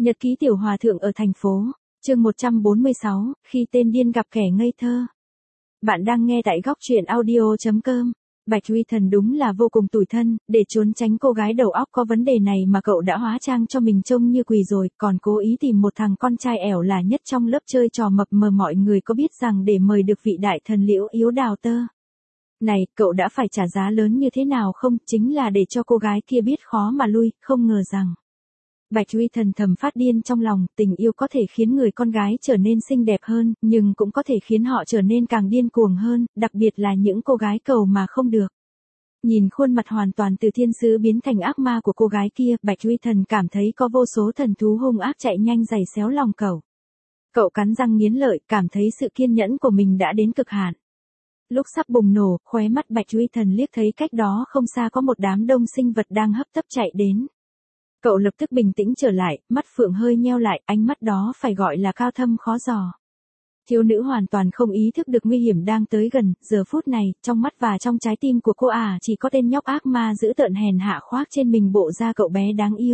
Nhật ký tiểu hòa thượng ở thành phố, chương 146, khi tên điên gặp kẻ ngây thơ. Bạn đang nghe tại góc truyện audio.com. Bạch Huy Thần đúng là vô cùng tủi thân, để trốn tránh cô gái đầu óc có vấn đề này mà cậu đã hóa trang cho mình trông như quỷ rồi, còn cố ý tìm một thằng con trai ẻo là nhất trong lớp chơi trò mập mờ. Mọi người có biết rằng để mời được vị đại thần Liễu Yếu Đào Tơ này, cậu đã phải trả giá lớn như thế nào không? Chính là để cho cô gái kia biết khó mà lui, không ngờ rằng Bạch Huy Thần thầm phát điên trong lòng. Tình yêu có thể khiến người con gái trở nên xinh đẹp hơn, nhưng cũng có thể khiến họ trở nên càng điên cuồng hơn, đặc biệt là những cô gái cầu mà không được. Nhìn khuôn mặt hoàn toàn từ thiên sứ biến thành ác ma của cô gái kia, Bạch Huy Thần cảm thấy có vô số thần thú hung ác chạy nhanh giày xéo lòng cậu. Cậu cắn răng nghiến lợi, cảm thấy sự kiên nhẫn của mình đã đến cực hạn. Lúc sắp bùng nổ, khóe mắt Bạch Huy Thần liếc thấy cách đó không xa có một đám đông sinh vật đang hấp tấp chạy đến. Cậu lập tức bình tĩnh trở lại, mắt phượng hơi nheo lại, ánh mắt đó phải gọi là cao thâm khó dò. Thiếu nữ hoàn toàn không ý thức được nguy hiểm đang tới gần, giờ phút này, trong mắt và trong trái tim của cô chỉ có tên nhóc ác ma dữ tợn hèn hạ khoác trên mình bộ da cậu bé đáng yêu.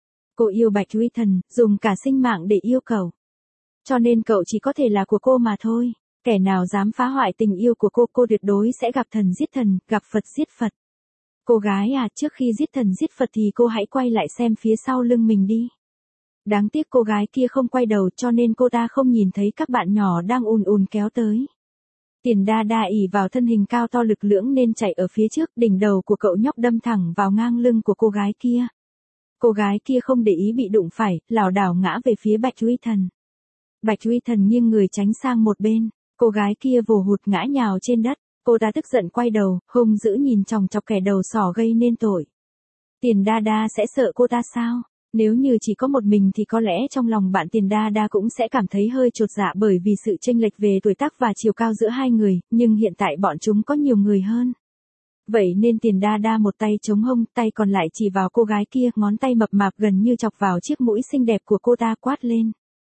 Cô yêu Bạch Huy Thần, dùng cả sinh mạng để yêu cậu. Cho nên cậu chỉ có thể là của cô mà thôi. Kẻ nào dám phá hoại tình yêu của cô tuyệt đối sẽ gặp thần giết thần, gặp Phật giết Phật. Cô gái trước khi giết thần giết Phật thì cô hãy quay lại xem phía sau lưng mình đi. Đáng tiếc cô gái kia không quay đầu cho nên cô ta không nhìn thấy các bạn nhỏ đang ùn ùn kéo tới. Tiền đa đa ỉ vào thân hình cao to lực lưỡng nên chạy ở phía trước, đỉnh đầu của cậu nhóc đâm thẳng vào ngang lưng của cô gái kia. Cô gái kia không để ý bị đụng phải, lảo đảo ngã về phía Bạch Huy Thần. Bạch Huy Thần nghiêng người tránh sang một bên, cô gái kia vồ hụt ngã nhào trên đất. Cô ta tức giận quay đầu, hung dữ nhìn chòng chọc kẻ đầu sỏ gây nên tội. Tiền đa đa sẽ sợ cô ta sao? Nếu như chỉ có một mình thì có lẽ trong lòng bạn Tiền đa đa cũng sẽ cảm thấy hơi chột dạ bởi vì sự chênh lệch về tuổi tác và chiều cao giữa hai người, nhưng hiện tại bọn chúng có nhiều người hơn. Vậy nên Tiền đa đa một tay chống hông, tay còn lại chỉ vào cô gái kia, ngón tay mập mạp gần như chọc vào chiếc mũi xinh đẹp của cô ta quát lên.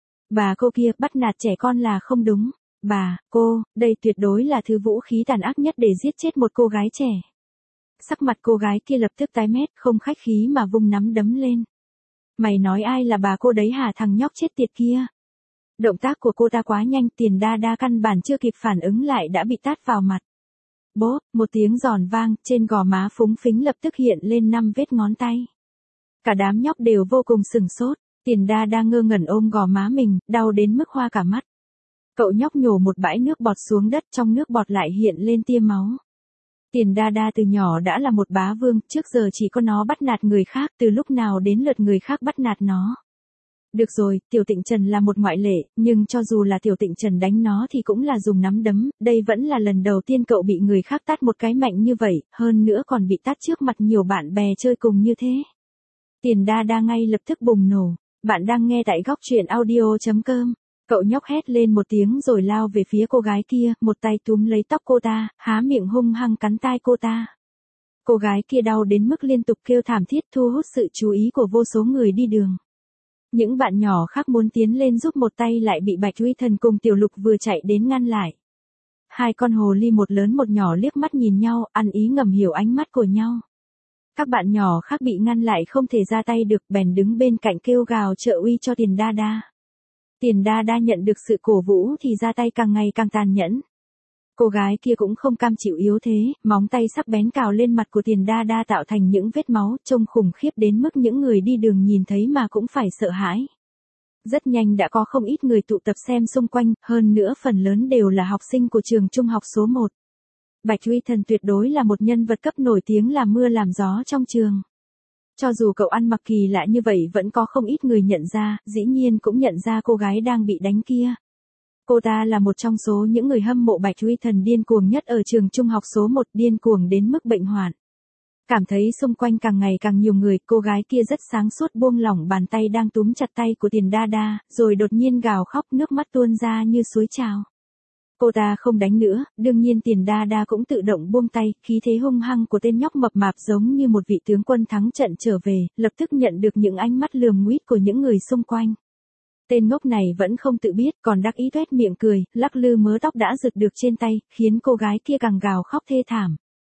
Bà cô kia, bắt nạt trẻ con là không đúng. Bà, cô, đây tuyệt đối là thứ vũ khí tàn ác nhất để giết chết một cô gái trẻ. Sắc mặt cô gái kia lập tức tái mét, không khách khí mà vung nắm đấm lên. Mày nói ai là bà cô đấy hả thằng nhóc chết tiệt kia? Động tác của cô ta quá nhanh, Tiền đa đa căn bản chưa kịp phản ứng lại đã bị tát vào mặt. Bốp, một tiếng giòn vang, trên gò má phúng phính lập tức hiện lên 5 vết ngón tay. Cả đám nhóc đều vô cùng sửng sốt, Tiền đa đa ngơ ngẩn ôm gò má mình, đau đến mức hoa cả mắt. Cậu nhóc nhổ một bãi nước bọt xuống đất, trong nước bọt lại hiện lên tia máu. Tiền đa đa từ nhỏ đã là một bá vương, trước giờ chỉ có nó bắt nạt người khác, từ lúc nào đến lượt người khác bắt nạt nó. Được rồi, Tiểu Tịnh Trần là một ngoại lệ, nhưng cho dù là Tiểu Tịnh Trần đánh nó thì cũng là dùng nắm đấm, đây vẫn là lần đầu tiên cậu bị người khác tát một cái mạnh như vậy, hơn nữa còn bị tát trước mặt nhiều bạn bè chơi cùng như thế. Tiền đa đa ngay lập tức bùng nổ. Bạn đang nghe tại góc truyện audio.com. Cậu nhóc hét lên một tiếng rồi lao về phía cô gái kia, một tay túm lấy tóc cô ta, há miệng hung hăng cắn tai cô ta. Cô gái kia đau đến mức liên tục kêu thảm thiết, thu hút sự chú ý của vô số người đi đường. Những bạn nhỏ khác muốn tiến lên giúp một tay lại bị Bạch Huy Thần cùng Tiểu Lục vừa chạy đến ngăn lại. Hai con hồ ly một lớn một nhỏ liếc mắt nhìn nhau, ăn ý ngầm hiểu ánh mắt của nhau. Các bạn nhỏ khác bị ngăn lại không thể ra tay được, bèn đứng bên cạnh kêu gào trợ uy cho Tiền đa đa. Tiền đa đa nhận được sự cổ vũ thì ra tay càng ngày càng tàn nhẫn. Cô gái kia cũng không cam chịu yếu thế, móng tay sắc bén cào lên mặt của Tiền đa đa tạo thành những vết máu, trông khủng khiếp đến mức những người đi đường nhìn thấy mà cũng phải sợ hãi. Rất nhanh đã có không ít người tụ tập xem xung quanh, hơn nữa phần lớn đều là học sinh của trường trung học số 1. Bạch Huy Thần tuyệt đối là một nhân vật cấp nổi tiếng làm mưa làm gió trong trường. Cho dù cậu ăn mặc kỳ lạ như vậy vẫn có không ít người nhận ra, dĩ nhiên cũng nhận ra cô gái đang bị đánh kia. Cô ta là một trong số những người hâm mộ Bạch Huy Thần điên cuồng nhất ở trường trung học số 1, điên cuồng đến mức bệnh hoạn. Cảm thấy xung quanh càng ngày càng nhiều người, cô gái kia rất sáng suốt buông lỏng bàn tay đang túm chặt tay của Tiền đa đa, rồi đột nhiên gào khóc, nước mắt tuôn ra như suối trào. Cô ta không đánh nữa, đương nhiên Tiền đa đa cũng tự động buông tay, khí thế hung hăng của tên nhóc mập mạp giống như một vị tướng quân thắng trận trở về, lập tức nhận được những ánh mắt lườm nguýt của những người xung quanh. Tên ngốc này vẫn không tự biết, còn đắc ý tuét miệng cười, lắc lư mớ tóc đã giật được trên tay, khiến cô gái kia càng gào khóc thê thảm.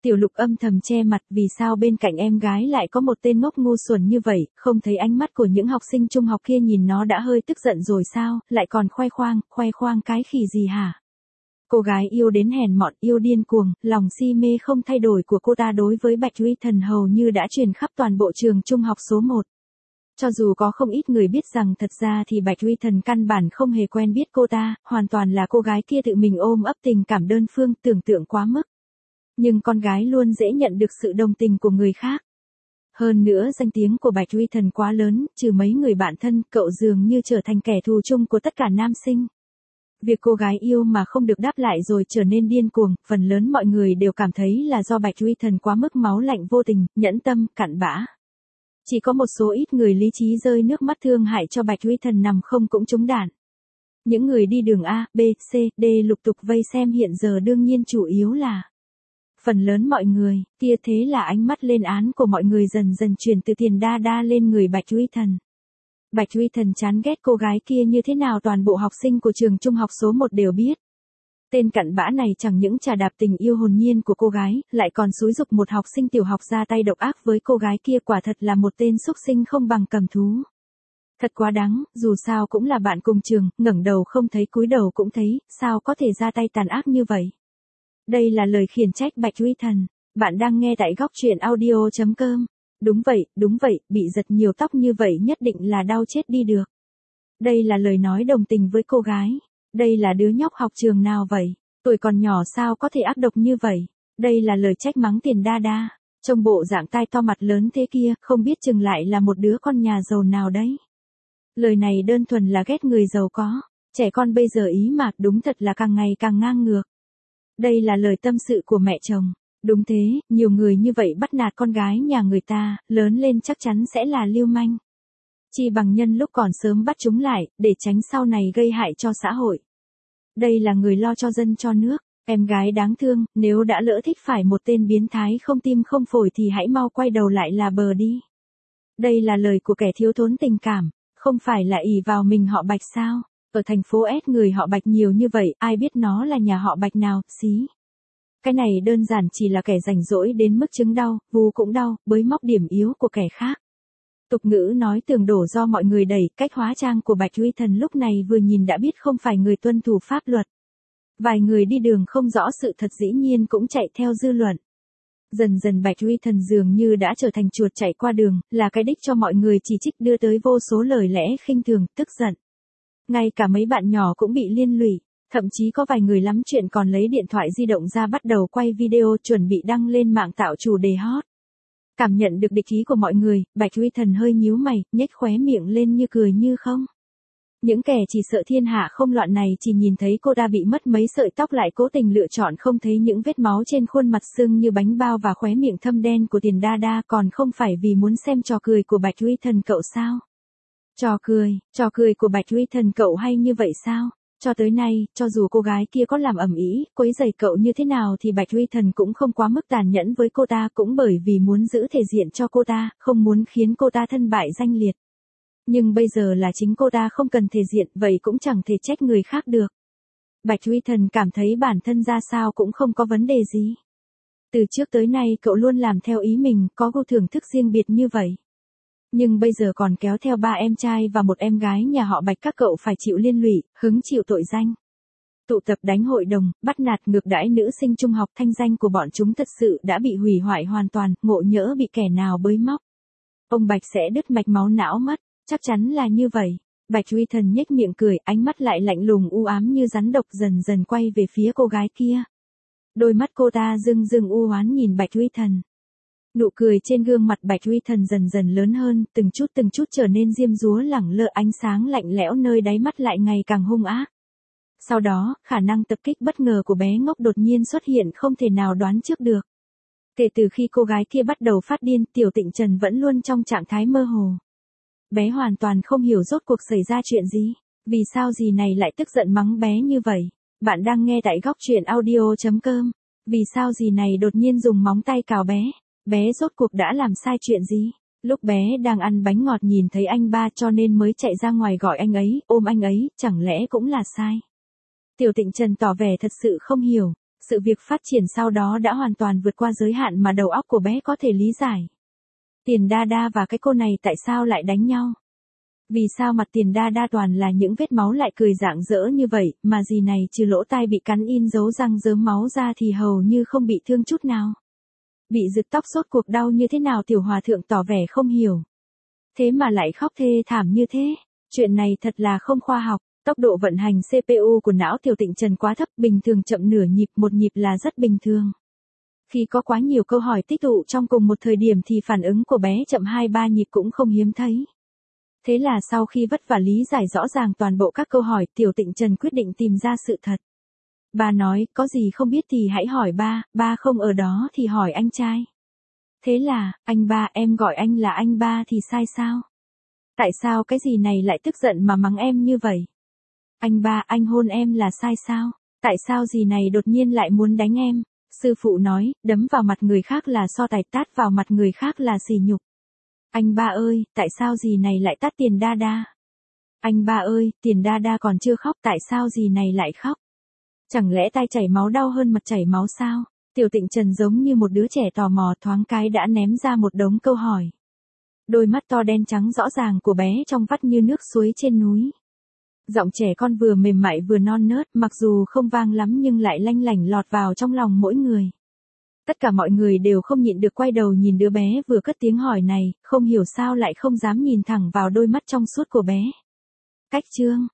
Tiểu Lục âm thầm che mặt, vì sao bên cạnh em gái lại có một tên ngốc ngu xuẩn như vậy, không thấy ánh mắt của những học sinh trung học kia nhìn nó đã hơi tức giận rồi sao, lại còn khoe khoang cái khỉ gì hả? Cô gái yêu đến hèn mọn, yêu điên cuồng, lòng si mê không thay đổi của cô ta đối với Bạch Uy Thần hầu như đã truyền khắp toàn bộ trường trung học số 1. Cho dù có không ít người biết rằng thật ra thì Bạch Uy Thần căn bản không hề quen biết cô ta, hoàn toàn là cô gái kia tự mình ôm ấp tình cảm đơn phương, tưởng tượng quá mức. Nhưng con gái luôn dễ nhận được sự đồng tình của người khác. Hơn nữa danh tiếng của Bạch Uy Thần quá lớn, trừ mấy người bạn thân, cậu dường như trở thành kẻ thù chung của tất cả nam sinh. Việc cô gái yêu mà không được đáp lại rồi trở nên điên cuồng, phần lớn mọi người đều cảm thấy là do Bạch Uy Thần quá mức máu lạnh vô tình, nhẫn tâm, cặn bã. Chỉ có một số ít người lý trí rơi nước mắt thương hại cho Bạch Uy Thần nằm không cũng trúng đạn. Những người đi đường A, B, C, D lục tục vây xem hiện giờ đương nhiên chủ yếu là phần lớn mọi người, kia thế là ánh mắt lên án của mọi người dần dần chuyển từ Tiền Đa Đa lên người Bạch Uy Thần. Bạch Uy Thần chán ghét cô gái kia như thế nào toàn bộ học sinh của trường trung học số 1 đều biết. Tên cặn bã này chẳng những trà đạp tình yêu hồn nhiên của cô gái, lại còn xúi giục một học sinh tiểu học ra tay độc ác với cô gái kia, quả thật là một tên xúc sinh không bằng cầm thú. Thật quá đáng, dù sao cũng là bạn cùng trường, ngẩng đầu không thấy cúi đầu cũng thấy, sao có thể ra tay tàn ác như vậy. Đây là lời khiển trách Bạch Uy Thần. Bạn đang nghe tại góc truyện audio.com. Đúng vậy, bị giật nhiều tóc như vậy nhất định là đau chết đi được. Đây là lời nói đồng tình với cô gái. Đây là đứa nhóc học trường nào vậy? Tuổi còn nhỏ sao có thể ác độc như vậy? Đây là lời trách mắng Tiền Đa Đa. Trong bộ dạng tai to mặt lớn thế kia, không biết chừng lại là một đứa con nhà giàu nào đấy. Lời này đơn thuần là ghét người giàu có. Trẻ con bây giờ ý mà, đúng thật là càng ngày càng ngang ngược. Đây là lời tâm sự của mẹ chồng. Đúng thế, nhiều người như vậy bắt nạt con gái nhà người ta, lớn lên chắc chắn sẽ là lưu manh. Chi bằng nhân lúc còn sớm bắt chúng lại, để tránh sau này gây hại cho xã hội. Đây là người lo cho dân cho nước. Em gái đáng thương, nếu đã lỡ thích phải một tên biến thái không tim không phổi thì hãy mau quay đầu lại là bờ đi. Đây là lời của kẻ thiếu thốn tình cảm, không phải là ỷ vào mình họ Bạch sao? Ở thành phố S người họ Bạch nhiều như vậy, ai biết nó là nhà họ Bạch nào, xí. Cái này đơn giản chỉ là kẻ rảnh rỗi đến mức chứng đau, vú cũng đau, bới móc điểm yếu của kẻ khác. Tục ngữ nói tường đổ do mọi người đẩy, cách hóa trang của Bạch Uy Thần lúc này vừa nhìn đã biết không phải người tuân thủ pháp luật. Vài người đi đường không rõ sự thật dĩ nhiên cũng chạy theo dư luận. Dần dần Bạch Uy Thần dường như đã trở thành chuột chạy qua đường, là cái đích cho mọi người chỉ trích, đưa tới vô số lời lẽ khinh thường, tức giận. Ngay cả mấy bạn nhỏ cũng bị liên lụy, thậm chí có vài người lắm chuyện còn lấy điện thoại di động ra bắt đầu quay video chuẩn bị đăng lên mạng tạo chủ đề hot. Cảm nhận được địch ý của mọi người, Bạch Uy Thần hơi nhíu mày, nhếch khóe miệng lên như cười như không. Những kẻ chỉ sợ thiên hạ không loạn này chỉ nhìn thấy cô ta bị mất mấy sợi tóc lại cố tình lựa chọn không thấy những vết máu trên khuôn mặt sưng như bánh bao và khóe miệng thâm đen của Tiền Đa Đa, còn không phải vì muốn xem trò cười của Bạch Uy Thần cậu sao? Trò cười của Bạch Uy Thần cậu hay như vậy sao? Cho tới nay, cho dù cô gái kia có làm ầm ĩ, quấy rầy cậu như thế nào thì Bạch Uy Thần cũng không quá mức tàn nhẫn với cô ta, cũng bởi vì muốn giữ thể diện cho cô ta, không muốn khiến cô ta thân bại danh liệt. Nhưng bây giờ là chính cô ta không cần thể diện, vậy cũng chẳng thể trách người khác được. Bạch Uy Thần cảm thấy bản thân ra sao cũng không có vấn đề gì. Từ trước tới nay cậu luôn làm theo ý mình, có gu thưởng thức riêng biệt như vậy. Nhưng bây giờ còn kéo theo 3 em trai và một em gái nhà họ Bạch, các cậu phải chịu liên lụy, hứng chịu tội danh. Tụ tập đánh hội đồng, bắt nạt ngược đãi nữ sinh trung học, thanh danh của bọn chúng thật sự đã bị hủy hoại hoàn toàn, ngộ nhỡ bị kẻ nào bới móc. Ông Bạch sẽ đứt mạch máu não mất, chắc chắn là như vậy. Bạch Uy Thần nhếch miệng cười, ánh mắt lại lạnh lùng u ám như rắn độc, dần dần quay về phía cô gái kia. Đôi mắt cô ta rưng rưng u oán nhìn Bạch Uy Thần. Nụ cười trên gương mặt Bạch Uy Thần dần dần lớn hơn, từng chút trở nên diêm dúa lẳng lơ, ánh sáng lạnh lẽo nơi đáy mắt lại ngày càng hung ác. Sau đó, khả năng tập kích bất ngờ của bé ngốc đột nhiên xuất hiện, không thể nào đoán trước được. Kể từ khi cô gái kia bắt đầu phát điên, Tiểu Tịnh Trần vẫn luôn trong trạng thái mơ hồ. Bé hoàn toàn không hiểu rốt cuộc xảy ra chuyện gì, vì sao dì này lại tức giận mắng bé như vậy. Bạn đang nghe tại góc truyện audio.com. Vì sao dì này đột nhiên dùng móng tay cào bé? Bé rốt cuộc đã làm sai chuyện gì? Lúc bé đang ăn bánh ngọt nhìn thấy anh ba cho nên mới chạy ra ngoài gọi anh ấy, ôm anh ấy, chẳng lẽ cũng là sai? Tiểu Tịnh Trần tỏ vẻ thật sự không hiểu. Sự việc phát triển sau đó đã hoàn toàn vượt qua giới hạn mà đầu óc của bé có thể lý giải. Tiền đa đa và cái cô này tại sao lại đánh nhau? Vì sao mặt tiền đa đa toàn là những vết máu lại cười rạng rỡ như vậy, mà dì này trừ lỗ tai bị cắn in dấu răng rớm máu ra thì hầu như không bị thương chút nào. Bị giật tóc sốt cuộc đau như thế nào tiểu hòa thượng tỏ vẻ không hiểu. Thế mà lại khóc thê thảm như thế. Chuyện này thật là không khoa học. Tốc độ vận hành CPU của não Tiểu Tịnh Trần quá thấp, bình thường chậm nửa nhịp một nhịp là rất bình thường. Khi có quá nhiều câu hỏi tích tụ trong cùng một thời điểm thì phản ứng của bé chậm 2-3 nhịp cũng không hiếm thấy. Thế là sau khi vất vả lý giải rõ ràng toàn bộ các câu hỏi, Tiểu Tịnh Trần quyết định tìm ra sự thật. Ba nói, có gì không biết thì hãy hỏi ba, ba không ở đó thì hỏi anh trai. Thế là, anh ba, em gọi anh là anh ba thì sai sao? Tại sao cái gì này lại tức giận mà mắng em như vậy? Anh ba, anh hôn em là sai sao? Tại sao gì này đột nhiên lại muốn đánh em? Sư phụ nói, đấm vào mặt người khác là so tài, tát vào mặt người khác là sỉ nhục. Anh ba ơi, tại sao gì này lại tát tiền đa đa? Anh ba ơi, tiền đa đa còn chưa khóc, tại sao gì này lại khóc? Chẳng lẽ tai chảy máu đau hơn mặt chảy máu sao? Tiểu Tịnh Trần giống như một đứa trẻ tò mò thoáng cái đã ném ra một đống câu hỏi. Đôi mắt to đen trắng rõ ràng của bé trong vắt như nước suối trên núi. Giọng trẻ con vừa mềm mại vừa non nớt, mặc dù không vang lắm nhưng lại lanh lảnh lọt vào trong lòng mỗi người. Tất cả mọi người đều không nhịn được quay đầu nhìn đứa bé vừa cất tiếng hỏi này, không hiểu sao lại không dám nhìn thẳng vào đôi mắt trong suốt của bé. Cách chương